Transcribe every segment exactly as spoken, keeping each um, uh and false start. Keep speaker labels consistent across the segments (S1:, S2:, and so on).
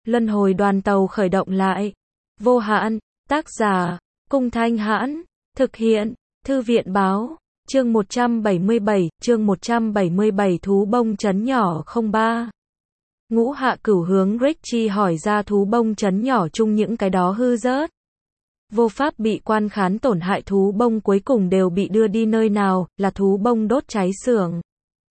S1: Luân hồi đoàn tàu khởi động lại. Vô hạn, tác giả, Cung Thanh Hãn, thực hiện, Thư viện báo, chương một trăm bảy mươi bảy, chương một trăm bảy mươi bảy thú bông trấn nhỏ không ba. Ngũ Hạ Cửu hướng Richie hỏi ra thú bông trấn nhỏ chung những cái đó hư rớt. Vô pháp bị quan khán tổn hại thú bông cuối cùng đều bị đưa đi nơi nào, là thú bông đốt cháy xưởng.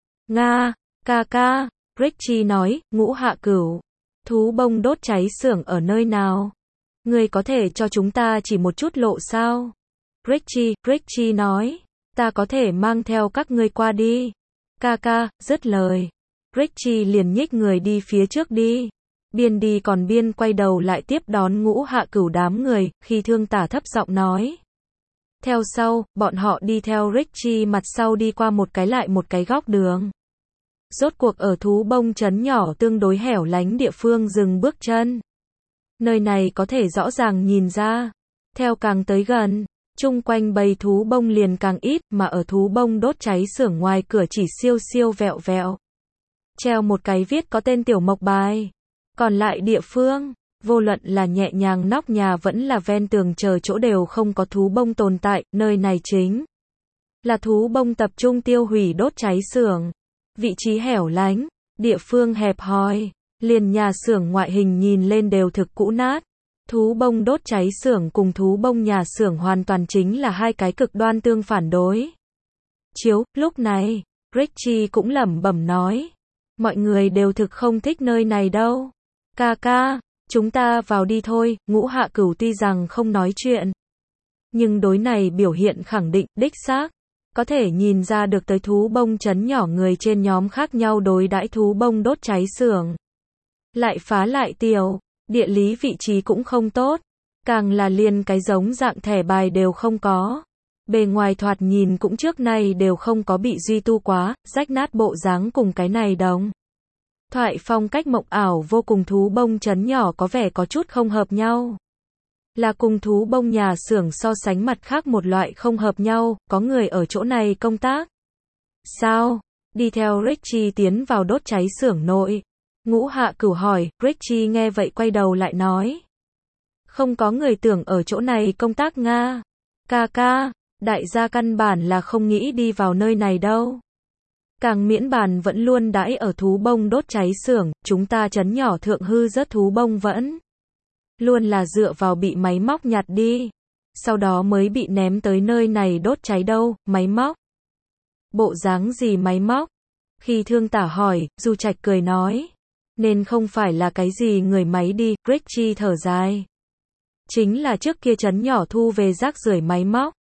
S1: Nga, ca ca, Richie nói, Ngũ Hạ Cửu, thú bông đốt cháy xưởng ở nơi nào? Ngươi có thể cho chúng ta chỉ một chút lộ sao? Richie, Richie nói, ta có thể mang theo các ngươi qua đi. Ca ca, dứt lời. Richie liền nhích người đi phía trước đi. Biên đi còn biên quay đầu lại tiếp đón Ngũ Hạ Cửu đám người, khi Thương Tả thấp giọng nói. Theo sau, bọn họ đi theo Richie mặt sau đi qua một cái lại một cái góc đường. Rốt cuộc ở thú bông trấn nhỏ tương đối hẻo lánh địa phương dừng bước chân. Nơi này có thể rõ ràng nhìn ra. Theo càng tới gần, chung quanh bầy thú bông liền càng ít, mà ở thú bông đốt cháy xưởng ngoài cửa chỉ siêu siêu vẹo vẹo. Treo một cái viết có tên tiểu mộc bài. Còn lại địa phương, vô luận là nhẹ nhàng nóc nhà vẫn là ven tường chờ chỗ đều không có thú bông tồn tại, nơi này chính là thú bông tập trung tiêu hủy đốt cháy xưởng. Vị trí hẻo lánh, địa phương hẹp hòi, liền nhà xưởng ngoại hình nhìn lên đều thực cũ nát. Thú bông đốt cháy xưởng cùng thú bông nhà xưởng hoàn toàn chính là hai cái cực đoan tương phản đối. Chiếu, lúc này, Richie cũng lẩm bẩm nói, mọi người đều thực không thích nơi này đâu. Ca ca, chúng ta vào đi thôi. Ngũ Hạ Cửu tuy rằng không nói chuyện, nhưng đối này biểu hiện khẳng định, đích xác. Có thể nhìn ra được tới thú bông trấn nhỏ người trên nhóm khác nhau đối đãi thú bông đốt cháy xưởng. Lại phá lại tiểu, địa lý vị trí cũng không tốt, càng là liền cái giống dạng thẻ bài đều không có. Bề ngoài thoạt nhìn cũng trước nay đều không có bị duy tu quá, rách nát bộ dáng cùng cái này đồng. Thoại phong cách mộng ảo vô cùng thú bông trấn nhỏ có vẻ có chút không hợp nhau. Là cùng thú bông nhà xưởng so sánh mặt khác một loại không hợp nhau, có người ở chỗ này công tác. Sao? Đi theo Richie tiến vào đốt cháy xưởng nội. Ngũ Hạ Cửu hỏi, Richie nghe vậy quay đầu lại nói. Không có người tưởng ở chỗ này công tác Nga. Ca ca, đại gia căn bản là không nghĩ đi vào nơi này đâu. Càng miễn bàn vẫn luôn đãi ở thú bông đốt cháy xưởng, chúng ta trấn nhỏ thượng hư rớt thú bông vẫn luôn là dựa vào bị máy móc nhặt đi, sau đó mới bị ném tới nơi này đốt cháy đâu. Máy móc? Bộ dáng gì máy móc? Khi Thương Tả hỏi, Du Trạch cười nói, nên không phải là cái gì người máy đi. Richie thở dài, chính là trước kia trấn nhỏ thu về rác rưởi máy móc.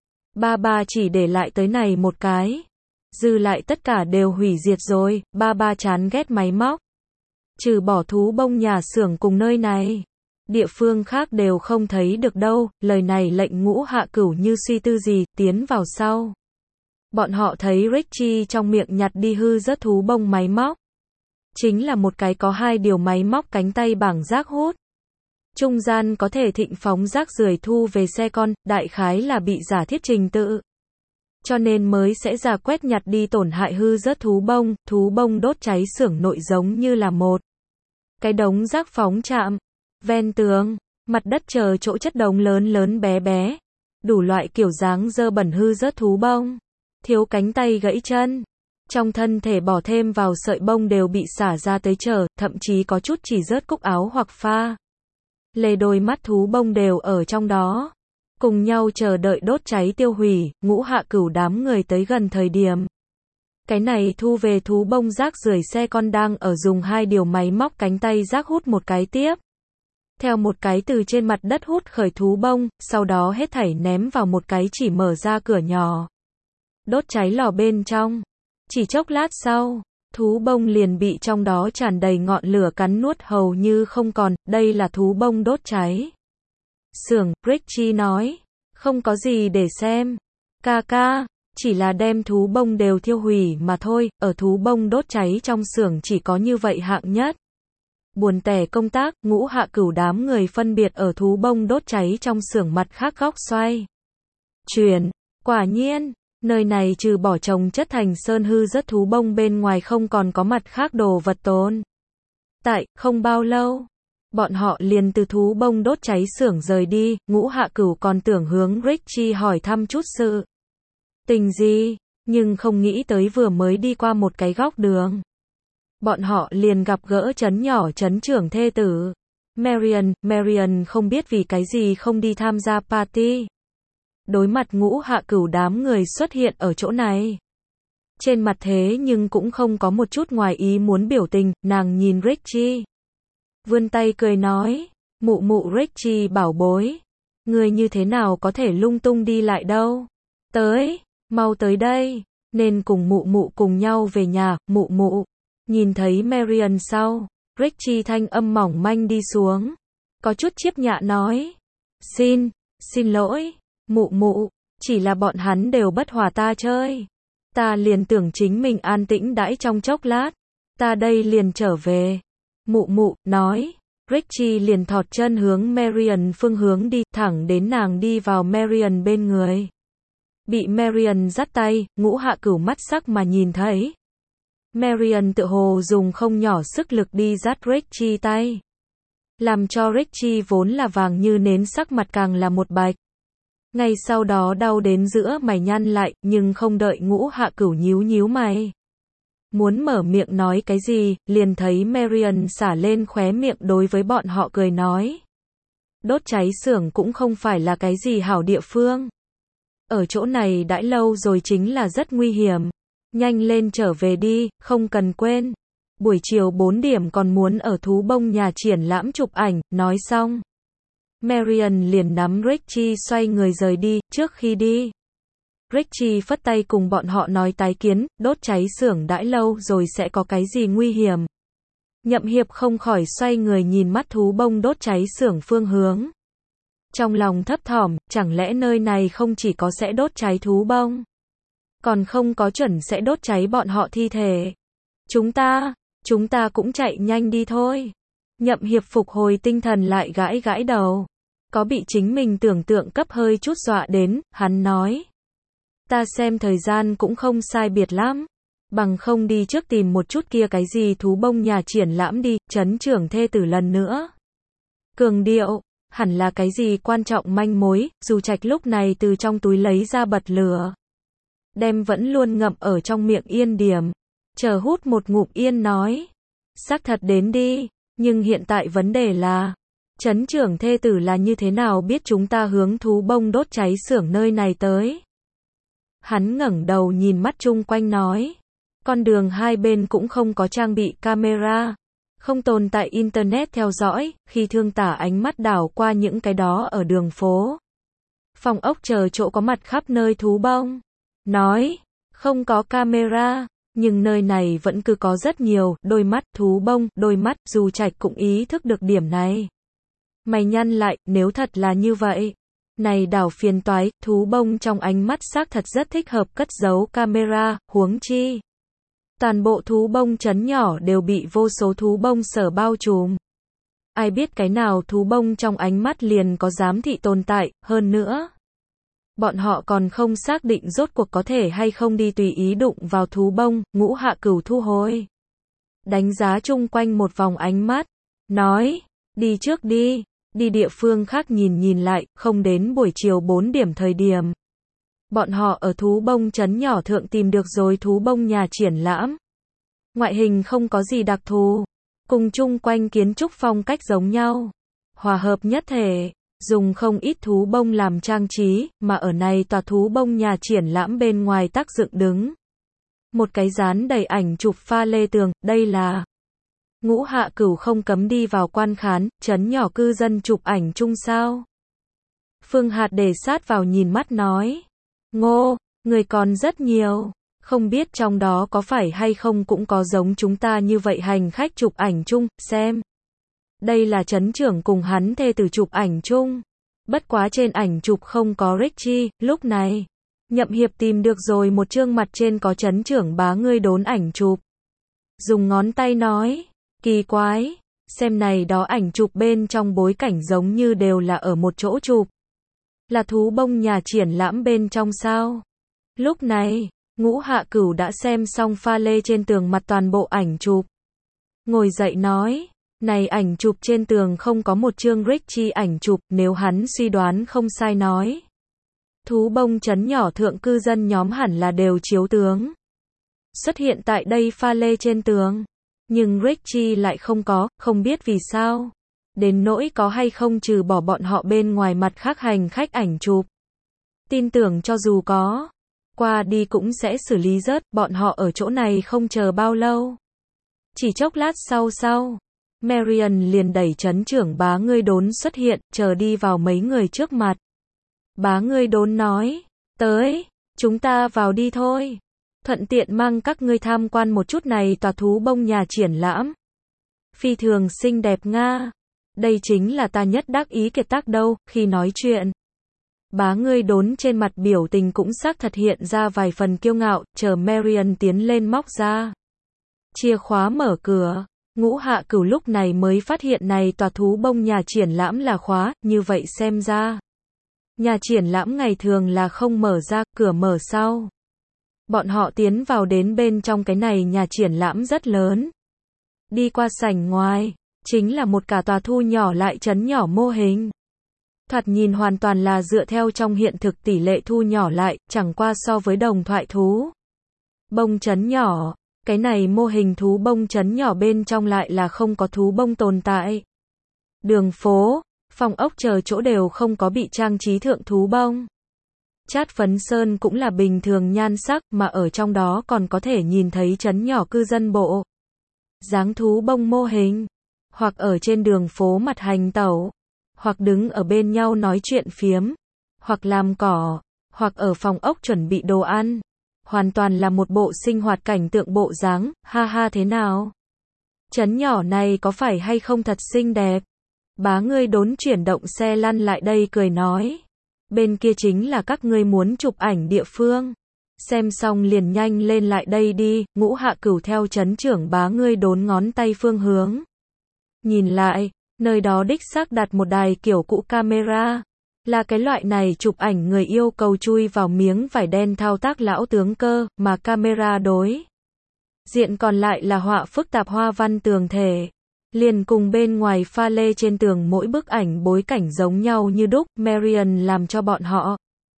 S1: Ba ba chỉ để lại tới này một cái, dư lại tất cả đều hủy diệt rồi. Ba ba chán ghét máy móc, trừ bỏ thú bông nhà xưởng cùng nơi này, địa phương khác đều không thấy được đâu. Lời này lệnh Ngũ Hạ Cửu như suy tư gì, tiến vào sau. Bọn họ thấy Richie trong miệng nhặt đi hư rớt thú bông máy móc. Chính là một cái có hai điều máy móc cánh tay bảng rác hút. Trung gian có thể thịnh phóng rác rưởi thu về xe con, đại khái là bị giả thiết trình tự. Cho nên mới sẽ ra quét nhặt đi tổn hại hư rớt thú bông. Thú bông đốt cháy xưởng nội giống như là một cái đống rác phóng chạm. Ven tường, mặt đất chờ chỗ chất đống lớn lớn bé bé. Đủ loại kiểu dáng dơ bẩn hư rớt thú bông. Thiếu cánh tay gãy chân. Trong thân thể bỏ thêm vào sợi bông đều bị xả ra tới chờ, thậm chí có chút chỉ rớt cúc áo hoặc pha lê đôi mắt thú bông đều ở trong đó. Cùng nhau chờ đợi đốt cháy tiêu hủy. Ngũ Hạ Cửu đám người tới gần thời điểm, cái này thu về thú bông rác rưởi xe con đang ở dùng hai điều máy móc cánh tay rác hút một cái tiếp theo một cái từ trên mặt đất hút khởi thú bông, sau đó hết thảy ném vào một cái chỉ mở ra cửa nhỏ đốt cháy lò bên trong. Chỉ chốc lát sau, thú bông liền bị trong đó tràn đầy ngọn lửa cắn nuốt hầu như không còn. Đây là thú bông đốt cháy xưởng, Richie nói, không có gì để xem. Ca ca, chỉ là đem thú bông đều thiêu hủy mà thôi. Ở thú bông đốt cháy trong xưởng chỉ có như vậy hạng nhất. Buồn tẻ công tác. Ngũ Hạ Cửu đám người phân biệt ở thú bông đốt cháy trong xưởng mặt khác góc xoay chuyển. Quả nhiên, nơi này trừ bỏ trồng chất thành sơn hư rớt thú bông bên ngoài không còn có mặt khác đồ vật tồn tại. Không bao lâu, Bọn họ liền từ thú bông đốt cháy xưởng rời đi, Ngũ Hạ Cửu còn tưởng hướng Richie hỏi thăm chút sự tình gì, nhưng không nghĩ tới vừa mới đi qua một cái góc đường. Bọn họ liền gặp gỡ trấn nhỏ trấn trưởng thê tử. Marion, Marion không biết vì cái gì không đi tham gia party. Đối mặt Ngũ Hạ Cửu đám người xuất hiện ở chỗ này. Trên mặt thế nhưng cũng không có một chút ngoài ý muốn biểu tình, nàng nhìn Richie. Vươn tay cười nói, mụ mụ Richie bảo bối. Người như thế nào có thể lung tung đi lại đâu. Tới, mau tới đây, nên cùng mụ mụ cùng nhau về nhà, mụ mụ. Nhìn thấy Marion sau, Richie thanh âm mỏng manh đi xuống. Có chút chiếp nhạ nói. Xin, xin lỗi, mụ mụ, chỉ là bọn hắn đều bất hòa ta chơi. Ta liền tưởng chính mình an tĩnh đãi trong chốc lát. Ta đây liền trở về. Mụ mụ, nói. Richie liền thọt chân hướng Marion phương hướng đi, thẳng đến nàng đi vào Marion bên người. Bị Marion dắt tay, Ngũ Hạ Cửu mắt sắc mà nhìn thấy. Marion tự hồ dùng không nhỏ sức lực đi dắt Richie tay. Làm cho Richie vốn là vàng như nến sắc mặt càng là một bạch. Ngay sau đó đau đến giữa mày nhăn lại, nhưng không đợi Ngũ Hạ Cửu nhíu nhíu mày. Muốn mở miệng nói cái gì, liền thấy Marion xả lên khóe miệng đối với bọn họ cười nói. Đốt cháy xưởng cũng không phải là cái gì hảo địa phương. Ở chỗ này đãi lâu rồi chính là rất nguy hiểm. Nhanh lên trở về đi, không cần quên. Buổi chiều bốn điểm còn muốn ở thú bông nhà triển lãm chụp ảnh, nói xong. Marion liền nắm Richie xoay người rời đi, trước khi đi. Richie phất tay cùng bọn họ nói tái kiến, đốt cháy xưởng đãi lâu rồi sẽ có cái gì nguy hiểm. Nhậm Hiệp không khỏi xoay người nhìn mắt thú bông đốt cháy xưởng phương hướng. Trong lòng thấp thỏm, chẳng lẽ nơi này không chỉ có sẽ đốt cháy thú bông, còn không có chuẩn sẽ đốt cháy bọn họ thi thể. Chúng ta, chúng ta cũng chạy nhanh đi thôi. Nhậm Hiệp phục hồi tinh thần lại gãi gãi đầu. Có bị chính mình tưởng tượng cấp hơi chút dọa đến, hắn nói. Ta xem thời gian cũng không sai biệt lắm. Bằng không đi trước tìm một chút kia cái gì thú bông nhà triển lãm đi, trấn trưởng thê tử lần nữa. Cường điệu, hẳn là cái gì quan trọng manh mối, dù Trạch lúc này từ trong túi lấy ra bật lửa. Đem vẫn luôn ngậm ở trong miệng yên điểm. Chờ hút một ngụm yên nói. Xác thật đến đi, nhưng hiện tại vấn đề là, trấn trưởng thê tử là như thế nào biết chúng ta hướng thú bông đốt cháy xưởng nơi này tới. Hắn ngẩng đầu nhìn mắt chung quanh nói. Con đường hai bên cũng không có trang bị camera. Không tồn tại internet theo dõi, khi thương tả ánh mắt đảo qua những cái đó ở đường phố. Phòng ốc chờ chỗ có mặt khắp nơi thú bông. Nói, không có camera, nhưng nơi này vẫn cứ có rất nhiều, đôi mắt, thú bông, đôi mắt, dù Trạch cũng ý thức được điểm này. Mày nhăn lại, nếu thật là như vậy. Này đảo phiền toái, thú bông trong ánh mắt xác thật rất thích hợp cất giấu camera, huống chi. Toàn bộ thú bông trấn nhỏ đều bị vô số thú bông sở bao trùm. Ai biết cái nào thú bông trong ánh mắt liền có giám thị tồn tại, hơn nữa. Bọn họ còn không xác định rốt cuộc có thể hay không đi tùy ý đụng vào thú bông, Ngũ Hạ Cửu thu hồi. Đánh giá chung quanh một vòng ánh mắt. Nói, đi trước đi, đi địa phương khác nhìn nhìn lại, không đến buổi chiều bốn điểm thời điểm. Bọn họ ở thú bông trấn nhỏ thượng tìm được rồi thú bông nhà triển lãm. Ngoại hình không có gì đặc thù, cùng chung quanh kiến trúc phong cách giống nhau. Hòa hợp nhất thể, dùng không ít thú bông làm trang trí, mà ở này tòa thú bông nhà triển lãm bên ngoài tác dựng đứng. Một cái dán đầy ảnh chụp pha lê tường, đây là Ngũ Hạ Cửu không cấm đi vào quan khán, trấn nhỏ cư dân chụp ảnh chung sao. Phương Hạt để sát vào nhìn mắt nói. Ngô, người còn rất nhiều, không biết trong đó có phải hay không cũng có giống chúng ta như vậy hành khách chụp ảnh chung, xem. Đây là trấn trưởng cùng hắn thê tử chụp ảnh chung. Bất quá trên ảnh chụp không có Richie, lúc này. Nhậm Hiệp tìm được rồi một chương mặt trên có trấn trưởng bá ngươi đốn ảnh chụp. Dùng ngón tay nói, kỳ quái, xem này đó ảnh chụp bên trong bối cảnh giống như đều là ở một chỗ chụp. Là thú bông nhà triển lãm bên trong sao? Lúc này, Ngũ Hạ Cửu đã xem xong pha lê trên tường mặt toàn bộ ảnh chụp. Ngồi dậy nói, Này ảnh chụp trên tường không có một chương Richie ảnh chụp, nếu hắn suy đoán không sai nói. Thú bông trấn nhỏ thượng cư dân nhóm hẳn là đều chiếu tướng. Xuất hiện tại đây pha lê trên tường. Nhưng Richie lại không có, không biết vì sao. Đến nỗi có hay không trừ bỏ bọn họ bên ngoài mặt khác hành khách ảnh chụp. Tin tưởng cho dù có, qua đi cũng sẽ xử lý rớt, bọn họ ở chỗ này không chờ bao lâu. Chỉ chốc lát sau sau, Marian liền đẩy trấn trưởng bá ngươi đốn xuất hiện, chờ đi vào mấy người trước mặt. Bá ngươi đốn nói, tới, chúng ta vào đi thôi. Thuận tiện mang các ngươi tham quan một chút này tòa thú bông nhà triển lãm. Phi thường xinh đẹp Nga. Đây chính là ta nhất đắc ý kiệt tác đâu, khi nói chuyện. Bá ngươi đốn trên mặt biểu tình cũng xác thật hiện ra vài phần kiêu ngạo, chờ Marian tiến lên móc ra. Chìa khóa mở cửa. Ngũ Hạ Cửu lúc này mới phát hiện này tòa thú bông nhà triển lãm là khóa, như vậy xem ra. Nhà triển lãm ngày thường là không mở ra, cửa mở sau. Bọn họ tiến vào đến bên trong cái này nhà triển lãm rất lớn. Đi qua sảnh ngoài, chính là một cả tòa thu nhỏ lại trấn nhỏ mô hình. Thoạt nhìn hoàn toàn là dựa theo trong hiện thực tỷ lệ thu nhỏ lại, chẳng qua so với đồng thoại thú bông trấn nhỏ. Cái này mô hình thú bông trấn nhỏ bên trong lại là không có thú bông tồn tại. Đường phố, phòng ốc chờ chỗ đều không có bị trang trí thượng thú bông. Chát phấn sơn cũng là bình thường nhan sắc, mà ở trong đó còn có thể nhìn thấy trấn nhỏ cư dân bộ. Dáng thú bông mô hình, hoặc ở trên đường phố mặt hành tẩu, hoặc đứng ở bên nhau nói chuyện phiếm, hoặc làm cỏ, hoặc ở phòng ốc chuẩn bị đồ ăn. Hoàn toàn là một bộ sinh hoạt cảnh tượng bộ dáng, ha ha thế nào? Trấn nhỏ này có phải hay không thật xinh đẹp? Bá ngươi đốn chuyển động xe lăn lại đây cười nói. Bên kia chính là các ngươi muốn chụp ảnh địa phương. Xem xong liền nhanh lên lại đây đi, Ngũ Hạ Cửu theo trấn trưởng bá ngươi đốn ngón tay phương hướng. Nhìn lại, nơi đó đích xác đặt một đài kiểu cũ camera. Là cái loại này chụp ảnh người yêu cầu chui vào miếng vải đen thao tác lão tướng cơ, mà camera đối diện còn lại là họa phức tạp hoa văn tường thể. Liền cùng bên ngoài pha lê trên tường mỗi bức ảnh bối cảnh giống nhau như đúc, Marian làm cho bọn họ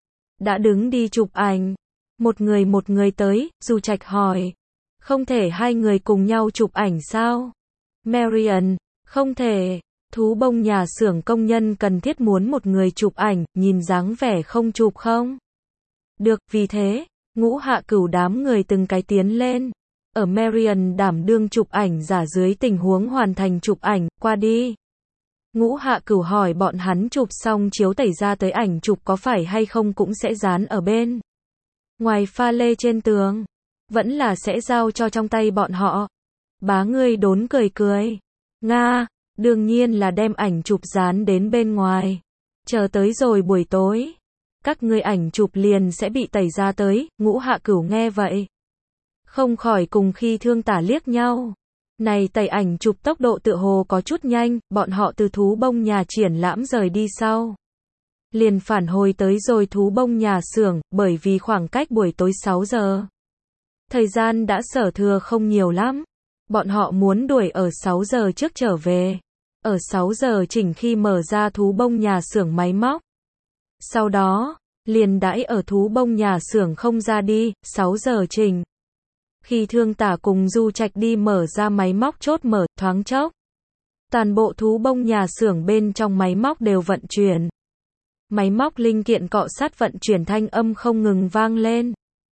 S1: đã đứng đi chụp ảnh. Một người một người tới, Du Trạch hỏi. Không thể hai người cùng nhau chụp ảnh sao? Marian, không thể. Thú bông nhà xưởng công nhân cần thiết muốn một người chụp ảnh, nhìn dáng vẻ không chụp không? Được, vì thế, Ngũ Hạ Cửu đám người từng cái tiến lên. Ở Marian đảm đương chụp ảnh giả dưới tình huống hoàn thành chụp ảnh, qua đi. Ngũ Hạ Cửu hỏi bọn hắn chụp xong chiếu tẩy ra tới ảnh chụp có phải hay không cũng sẽ dán ở bên ngoài pha lê trên tường. Vẫn là sẽ giao cho trong tay bọn họ. Bá ngươi đốn cười cười. Nga, đương nhiên là đem ảnh chụp dán đến bên ngoài. Chờ tới rồi buổi tối, các ngươi ảnh chụp liền sẽ bị tẩy ra tới. Ngũ Hạ Cửu nghe vậy, không khỏi cùng khi thương tả liếc nhau. Này tẩy ảnh chụp tốc độ tựa hồ có chút nhanh, bọn họ từ thú bông nhà triển lãm rời đi sau. Liền phản hồi tới rồi thú bông nhà xưởng, bởi vì khoảng cách buổi tối sáu giờ. Thời gian đã sở thừa không nhiều lắm. Bọn họ muốn đuổi ở sáu giờ trước trở về. Ở sáu giờ chỉnh khi mở ra thú bông nhà xưởng máy móc. Sau đó, liền đãi ở thú bông nhà xưởng không ra đi, sáu giờ chỉnh. Khi thương tả cùng Du Trạch đi mở ra máy móc chốt mở, thoáng chốc. Toàn bộ thú bông nhà xưởng bên trong máy móc đều vận chuyển. Máy móc linh kiện cọ sát vận chuyển thanh âm không ngừng vang lên.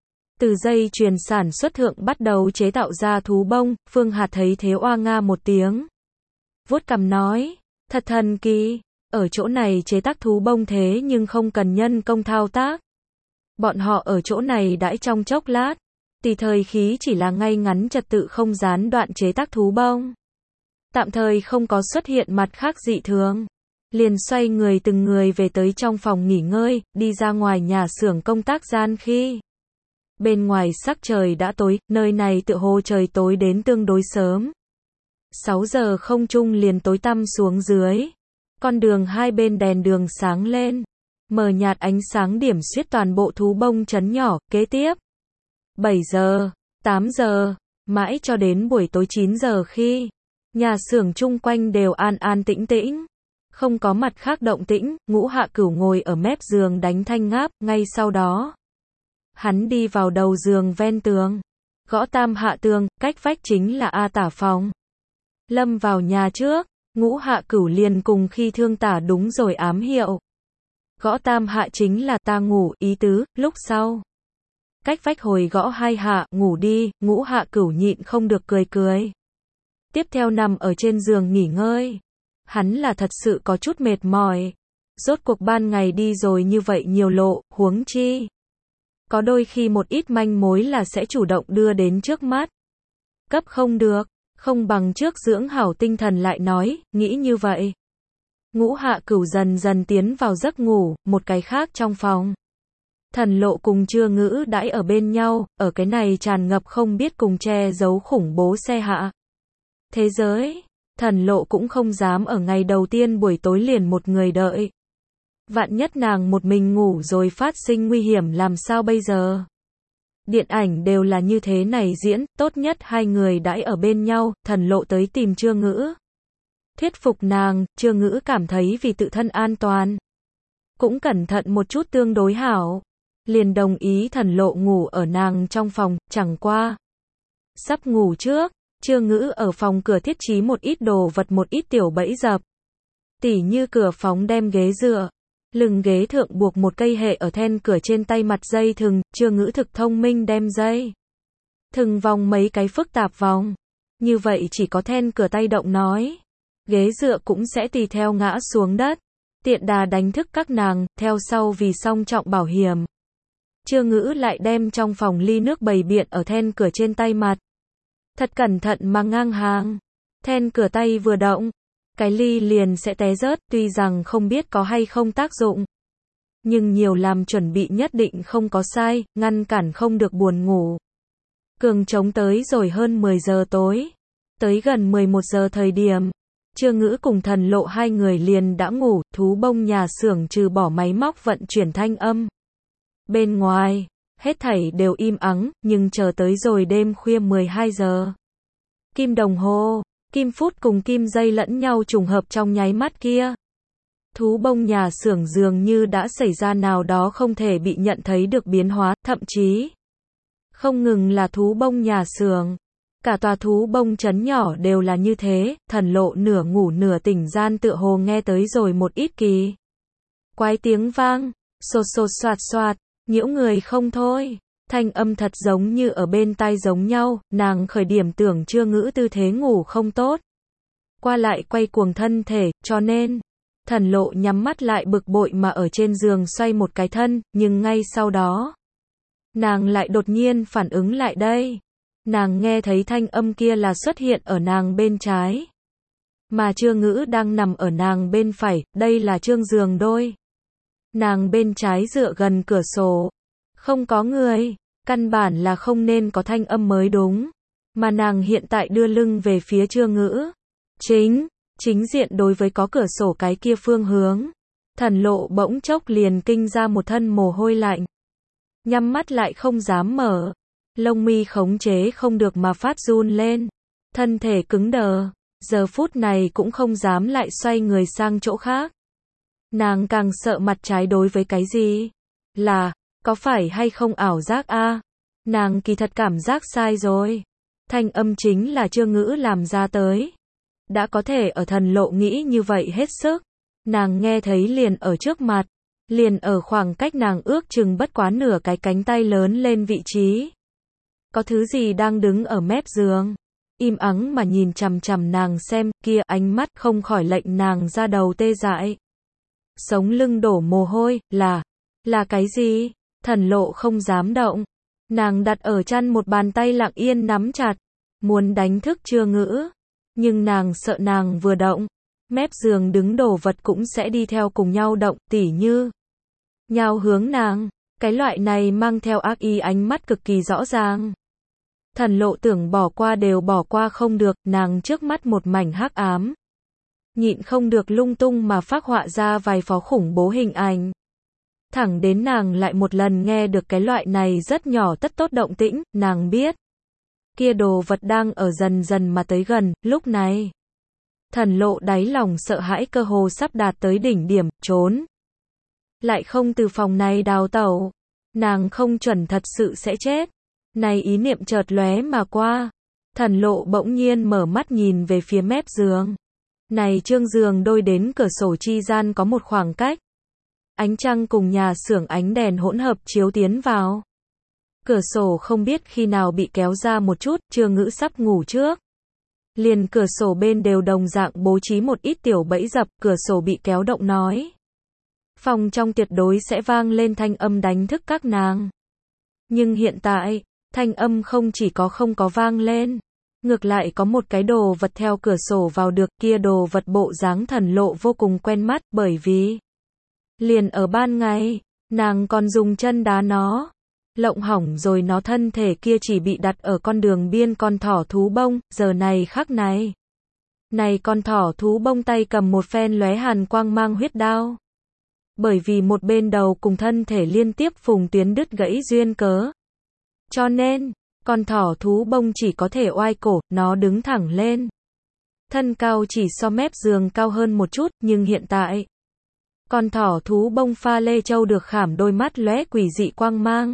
S1: Từ dây chuyền sản xuất thượng bắt đầu chế tạo ra thú bông, Phương Hạt thấy thế oa nga một tiếng. Vuốt cằm nói, thật thần kỳ, ở chỗ này chế tác thú bông thế nhưng không cần nhân công thao tác. Bọn họ ở chỗ này đãi trong chốc lát, tùy thời khí chỉ là ngay ngắn trật tự không gián đoạn chế tác thú bông. Tạm thời không có xuất hiện mặt khác dị thường. Liền xoay người từng người về tới trong phòng nghỉ ngơi, đi ra ngoài nhà xưởng công tác gian khi. Bên ngoài sắc trời đã tối, nơi này tựa hồ trời tối đến tương đối sớm. sáu giờ không trung liền tối tăm xuống dưới. Con đường hai bên đèn đường sáng lên. Mờ nhạt ánh sáng điểm xuyết toàn bộ thú bông trấn nhỏ, kế tiếp. bảy giờ, tám giờ, mãi cho đến buổi tối chín giờ khi. Nhà xưởng chung quanh đều an an tĩnh tĩnh. Không có mặt khác động tĩnh, Ngũ Hạ Cửu ngồi ở mép giường đánh thanh ngáp, ngay sau đó. Hắn đi vào đầu giường ven tường. Gõ tam hạ tường, cách vách chính là A Tả phòng. Lâm vào nhà trước, Ngũ Hạ Cửu liền cùng khi thương tả đúng rồi ám hiệu. Gõ tam hạ chính là ta ngủ, ý tứ, lúc sau. Cách vách hồi gõ hai hạ, ngủ đi, Ngũ Hạ Cửu nhịn không được cười cười. Tiếp theo nằm ở trên giường nghỉ ngơi. Hắn là thật sự có chút mệt mỏi. Rốt cuộc ban ngày đi rồi như vậy nhiều lộ, huống chi. Có đôi khi một ít manh mối là sẽ chủ động đưa đến trước mắt. Cấp không được, không bằng trước dưỡng hảo tinh thần lại nói, nghĩ như vậy. Ngũ Hạ Cửu dần dần tiến vào giấc ngủ, một cái khác trong phòng. Thần Lộ cùng Trưa Ngữ đãi ở bên nhau, ở cái này tràn ngập không biết cùng che giấu khủng bố xe hạ. Thế giới, Thần Lộ cũng không dám ở ngày đầu tiên buổi tối liền một người đợi. Vạn nhất nàng một mình ngủ rồi phát sinh nguy hiểm làm sao bây giờ? Điện ảnh đều là như thế này diễn, tốt nhất hai người đãi ở bên nhau, Thần Lộ tới tìm Trưa Ngữ. Thuyết phục nàng, Trưa Ngữ cảm thấy vì tự thân an toàn. Cũng cẩn thận một chút tương đối hảo. Liền đồng ý Thần Lộ ngủ ở nàng trong phòng, chẳng qua. Sắp ngủ trước, Trưa Ngữ ở phòng cửa thiết trí một ít đồ vật một ít tiểu bẫy dập. Tỉ như cửa phóng đem ghế dựa. Lưng ghế thượng buộc một cây hệ ở then cửa trên tay mặt dây thừng, Trưa Ngữ thực thông minh đem dây thừng vòng mấy cái phức tạp vòng. Như vậy chỉ có then cửa tay động nói. Ghế dựa cũng sẽ tùy theo ngã xuống đất. Tiện đà đánh thức các nàng, theo sau vì song trọng bảo hiểm. Trưa Ngữ lại đem trong phòng ly nước bày biện ở then cửa trên tay mặt. Thật cẩn thận mà ngang hàng. Then cửa tay vừa động, cái ly liền sẽ té rớt, tuy rằng không biết có hay không tác dụng. Nhưng nhiều làm chuẩn bị nhất định không có sai, ngăn cản không được buồn ngủ. Cường trống tới rồi hơn mười giờ tối. Tới gần mười một giờ thời điểm. Trưa Ngữ cùng Thần Lộ hai người liền đã ngủ, thú bông nhà xưởng trừ bỏ máy móc vận chuyển thanh âm. Bên ngoài, hết thảy đều im ắng, nhưng chờ tới rồi đêm khuya mười hai giờ. Kim đồng hồ, kim phút cùng kim giây lẫn nhau trùng hợp trong nháy mắt kia. Thú bông nhà xưởng dường như đã xảy ra nào đó không thể bị nhận thấy được biến hóa, thậm chí không ngừng là thú bông nhà xưởng. Cả tòa thú bông trấn nhỏ đều là như thế, Thần Lộ nửa ngủ nửa tỉnh gian tựa hồ nghe tới rồi một ít kỳ quái tiếng vang, sột sột soạt soạt, nhiễu người không thôi. Thanh âm thật giống như ở bên tai giống nhau, nàng khởi điểm tưởng Trưa Ngữ tư thế ngủ không tốt. Qua lại quay cuồng thân thể, cho nên, Thần Lộ nhắm mắt lại bực bội mà ở trên giường xoay một cái thân, nhưng ngay sau đó, nàng lại đột nhiên phản ứng lại đây. Nàng nghe thấy thanh âm kia là xuất hiện ở nàng bên trái. Mà Trưa Ngữ đang nằm ở nàng bên phải, đây là trương giường đôi. Nàng bên trái dựa gần cửa sổ. Không có người, căn bản là không nên có thanh âm mới đúng. Mà nàng hiện tại đưa lưng về phía Trưa Ngữ. Chính, chính diện đối với có cửa sổ cái kia phương hướng. Thần Lộ bỗng chốc liền kinh ra một thân mồ hôi lạnh. Nhắm mắt lại không dám mở. Lông mi khống chế không được mà phát run lên. Thân thể cứng đờ. Giờ phút này cũng không dám lại xoay người sang chỗ khác. Nàng càng sợ mặt trái đối với cái gì? Là, có phải hay không ảo giác a? À? Nàng kỳ thật cảm giác sai rồi. Thanh âm chính là Trưa Ngữ làm ra tới. Đã có thể ở Thần Lộ nghĩ như vậy hết sức. Nàng nghe thấy liền ở trước mặt. Liền ở khoảng cách nàng ước chừng bất quá nửa cái cánh tay lớn lên vị trí. Có thứ gì đang đứng ở mép giường. Im ắng mà nhìn chằm chằm nàng xem, kia ánh mắt không khỏi lệnh nàng ra đầu tê dại. Sống lưng đổ mồ hôi, là, là cái gì? Thần Lộ không dám động. Nàng đặt ở chăn một bàn tay lặng yên nắm chặt, muốn đánh thức Trưa Ngữ. Nhưng nàng sợ nàng vừa động, mép giường đứng đồ vật cũng sẽ đi theo cùng nhau động, tỉ như nhào hướng nàng. Cái loại này mang theo ác ý ánh mắt cực kỳ rõ ràng. Thần Lộ tưởng bỏ qua đều bỏ qua không được, nàng trước mắt một mảnh hắc ám. Nhịn không được lung tung mà phác họa ra vài phó khủng bố hình ảnh. Thẳng đến nàng lại một lần nghe được cái loại này rất nhỏ tất tốt động tĩnh, nàng biết. Kia đồ vật đang ở dần dần mà tới gần, lúc này. Thần Lộ đáy lòng sợ hãi cơ hồ sắp đạt tới đỉnh điểm, trốn. Lại không từ phòng này đào tẩu. Nàng không chuẩn thật sự sẽ chết. Này ý niệm chợt lóe mà qua. Thần Lộ bỗng nhiên mở mắt nhìn về phía mép giường. Này trương giường đôi đến cửa sổ chi gian có một khoảng cách. Ánh trăng cùng nhà xưởng ánh đèn hỗn hợp chiếu tiến vào. Cửa sổ không biết khi nào bị kéo ra một chút, Trưa Ngữ sắp ngủ trước. Liền cửa sổ bên đều đồng dạng bố trí một ít tiểu bẫy dập, cửa sổ bị kéo động nói. Phòng trong tuyệt đối sẽ vang lên thanh âm đánh thức các nàng. Nhưng hiện tại, thanh âm không chỉ có không có vang lên. Ngược lại có một cái đồ vật theo cửa sổ vào được, kia đồ vật bộ dáng Thần Lộ vô cùng quen mắt, bởi vì liền ở ban ngày, nàng còn dùng chân đá nó. Lộng hỏng rồi nó thân thể kia chỉ bị đặt ở con đường biên con thỏ thú bông, giờ này khắc này. Này con thỏ thú bông tay cầm một phen lóe hàn quang mang huyết đao. Bởi vì một bên đầu cùng thân thể liên tiếp phùng tuyến đứt gãy duyên cớ. Cho nên, con thỏ thú bông chỉ có thể oai cổ, nó đứng thẳng lên. Thân cao chỉ so mép giường cao hơn một chút, nhưng hiện tại, con thỏ thú bông pha lê châu được khảm đôi mắt lóe quỷ dị quang mang.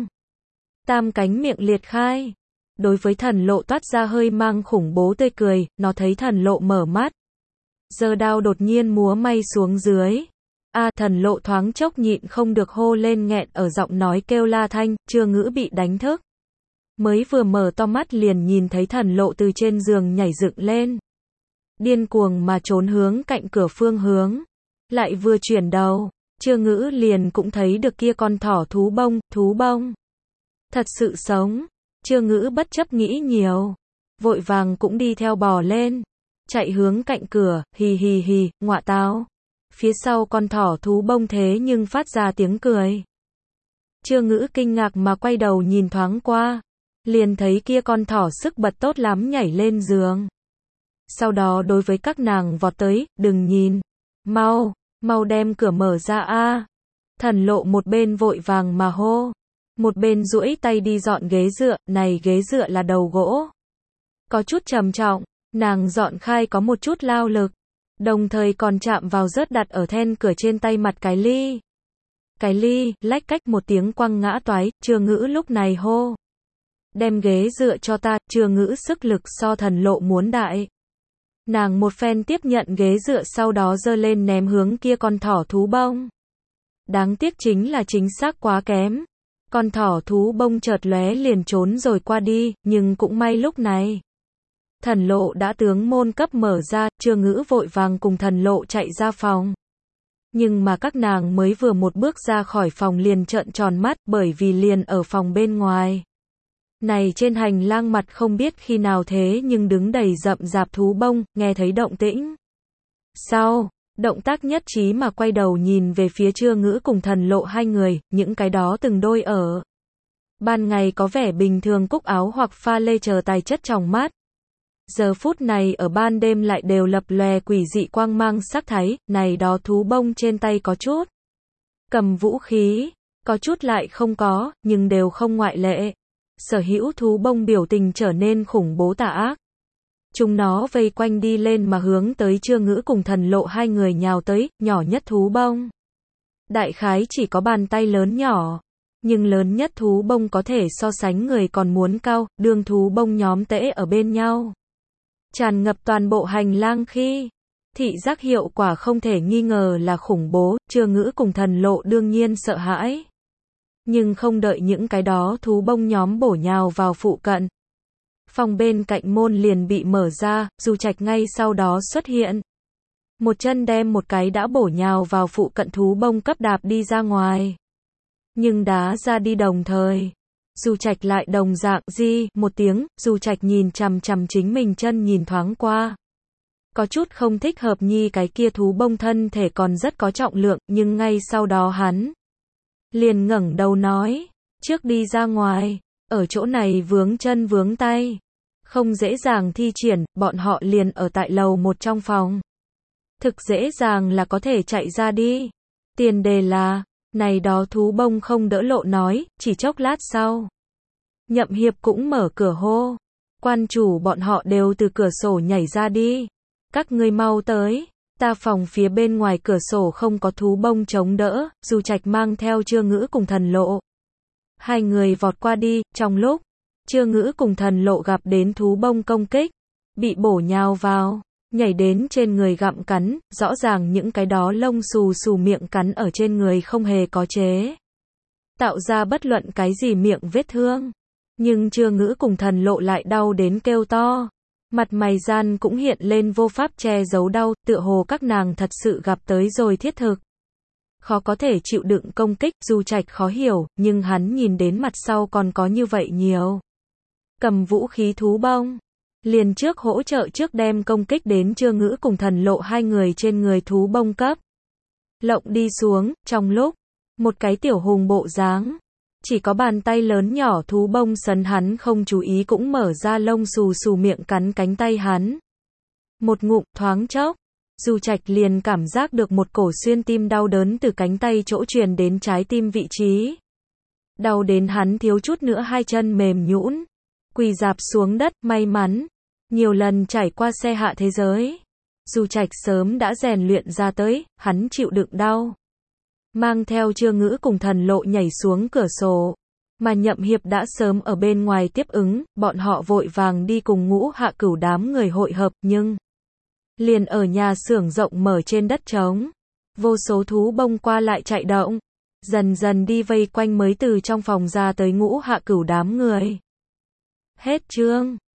S1: Tam cánh miệng liệt khai. Đối với Thần Lộ toát ra hơi mang khủng bố tươi cười, nó thấy Thần Lộ mở mắt. Giơ đao đột nhiên múa may xuống dưới. A à, Thần Lộ thoáng chốc nhịn không được hô lên nghẹn ở giọng nói kêu la thanh, Trưa Ngữ bị đánh thức. Mới vừa mở to mắt liền nhìn thấy Thần Lộ từ trên giường nhảy dựng lên. Điên cuồng mà trốn hướng cạnh cửa phương hướng. Lại vừa chuyển đầu, Trưa Ngữ liền cũng thấy được kia con thỏ thú bông, thú bông. Thật sự sống. Trưa Ngữ bất chấp nghĩ nhiều. Vội vàng cũng đi theo bò lên. Chạy hướng cạnh cửa, hì hì hì, ngọa táo. Phía sau con thỏ thú bông thế nhưng phát ra tiếng cười. Trưa Ngữ kinh ngạc mà quay đầu nhìn thoáng qua. Liền thấy kia con thỏ sức bật tốt lắm nhảy lên giường. Sau đó đối với các nàng vọt tới, đừng nhìn. Mau, mau đem cửa mở ra a. Thần Lộ một bên vội vàng mà hô. Một bên duỗi tay đi dọn ghế dựa, này ghế dựa là đầu gỗ. Có chút trầm trọng, nàng dọn khai có một chút lao lực. Đồng thời còn chạm vào rớt đặt ở then cửa trên tay mặt cái ly. Cái ly, lách cách một tiếng quăng ngã toái, Trưa Ngữ lúc này hô. Đem ghế dựa cho ta, Trưa Ngữ sức lực so Thần Lộ muốn đại. Nàng một phen tiếp nhận ghế dựa sau đó giơ lên ném hướng kia con thỏ thú bông. Đáng tiếc chính là chính xác quá kém. Con thỏ thú bông chợt lóe liền trốn rồi qua đi, nhưng cũng may lúc này. Thần Lộ đã tướng môn cấp mở ra, Trưa Ngữ vội vàng cùng Thần Lộ chạy ra phòng. Nhưng mà các nàng mới vừa một bước ra khỏi phòng liền trợn tròn mắt bởi vì liền ở phòng bên ngoài. Này trên hành lang mặt không biết khi nào thế nhưng đứng đầy rậm rạp thú bông, nghe thấy động tĩnh. Sau, động tác nhất trí mà quay đầu nhìn về phía Trưa Ngữ cùng Thần Lộ hai người, những cái đó từng đôi ở. Ban ngày có vẻ bình thường cúc áo hoặc pha lê chờ tài chất trong mắt. Giờ phút này ở ban đêm lại đều lập lòe quỷ dị quang mang sắc thái, này đó thú bông trên tay có chút. Cầm vũ khí, có chút lại không có, nhưng đều không ngoại lệ. Sở hữu thú bông biểu tình trở nên khủng bố tà ác. Chúng nó vây quanh đi lên mà hướng tới Trưa Ngữ cùng Thần Lộ hai người nhào tới, nhỏ nhất thú bông. Đại khái chỉ có bàn tay lớn nhỏ. Nhưng lớn nhất thú bông có thể so sánh người còn muốn cao, đương thú bông nhóm tễ ở bên nhau. Tràn ngập toàn bộ hành lang khi. Thị giác hiệu quả không thể nghi ngờ là khủng bố, Trưa Ngữ cùng Thần Lộ đương nhiên sợ hãi. Nhưng không đợi những cái đó thú bông nhóm bổ nhào vào phụ cận. Phòng bên cạnh môn liền bị mở ra, Du Trạch ngay sau đó xuất hiện. Một chân đem một cái đã bổ nhào vào phụ cận thú bông cấp đạp đi ra ngoài. Nhưng đá ra đi đồng thời. Du Trạch lại đồng dạng di, một tiếng, Du Trạch nhìn chằm chằm chính mình chân nhìn thoáng qua. Có chút không thích hợp nhi cái kia thú bông thân thể còn rất có trọng lượng, nhưng ngay sau đó hắn liền ngẩng đầu nói, trước đi ra ngoài, ở chỗ này vướng chân vướng tay. Không dễ dàng thi triển, bọn họ liền ở tại lầu một trong phòng. Thực dễ dàng là có thể chạy ra đi. Tiền đề là, này đó thú bông không đỡ Lộ nói, chỉ chốc lát sau. Nhậm Hiệp cũng mở cửa hô. Quan chủ bọn họ đều từ cửa sổ nhảy ra đi. các ngươi mau tới. Ta phòng phía bên ngoài cửa sổ không có thú bông chống đỡ, Du Trạch mang theo Trưa Ngữ cùng Thần Lộ. Hai người vọt qua đi, trong lúc Trưa Ngữ cùng Thần Lộ gặp đến thú bông công kích, bị bổ nhào vào, nhảy đến trên người gặm cắn, rõ ràng những cái đó lông xù xù miệng cắn ở trên người không hề có chế tạo ra bất luận cái gì miệng vết thương. Nhưng Trưa Ngữ cùng Thần Lộ lại đau đến kêu to. Mặt mày gian cũng hiện lên vô pháp che giấu đau, tựa hồ các nàng thật sự gặp tới rồi thiết thực. Khó có thể chịu đựng công kích, Du Trạch khó hiểu, nhưng hắn nhìn đến mặt sau còn có như vậy nhiều. Cầm vũ khí thú bông. Liền trước hỗ trợ trước đem công kích đến Trưa Ngữ cùng Thần Lộ hai người trên người thú bông cấp. Lộng đi xuống, trong lúc, một cái tiểu hùng bộ dáng. Chỉ có bàn tay lớn nhỏ thú bông sấn hắn không chú ý cũng mở ra lông xù xù miệng cắn cánh tay hắn. Một ngụm thoáng chốc, Du Trạch liền cảm giác được một cổ xuyên tim đau đớn từ cánh tay chỗ truyền đến trái tim vị trí. Đau đến hắn thiếu chút nữa hai chân mềm nhũn, quỳ rạp xuống đất, may mắn. Nhiều lần trải qua xe hạ thế giới. Du Trạch sớm đã rèn luyện ra tới, hắn chịu đựng đau. Mang theo Trưa Ngữ cùng Thần Lộ nhảy xuống cửa sổ. Mà Nhậm Hiệp đã sớm ở bên ngoài tiếp ứng, bọn họ vội vàng đi cùng Ngũ Hạ Cửu đám người hội hợp, nhưng liền ở nhà xưởng rộng mở trên đất trống. Vô số thú bông qua lại chạy động. Dần dần đi vây quanh mới từ trong phòng ra tới Ngũ Hạ Cửu đám người. Hết chương.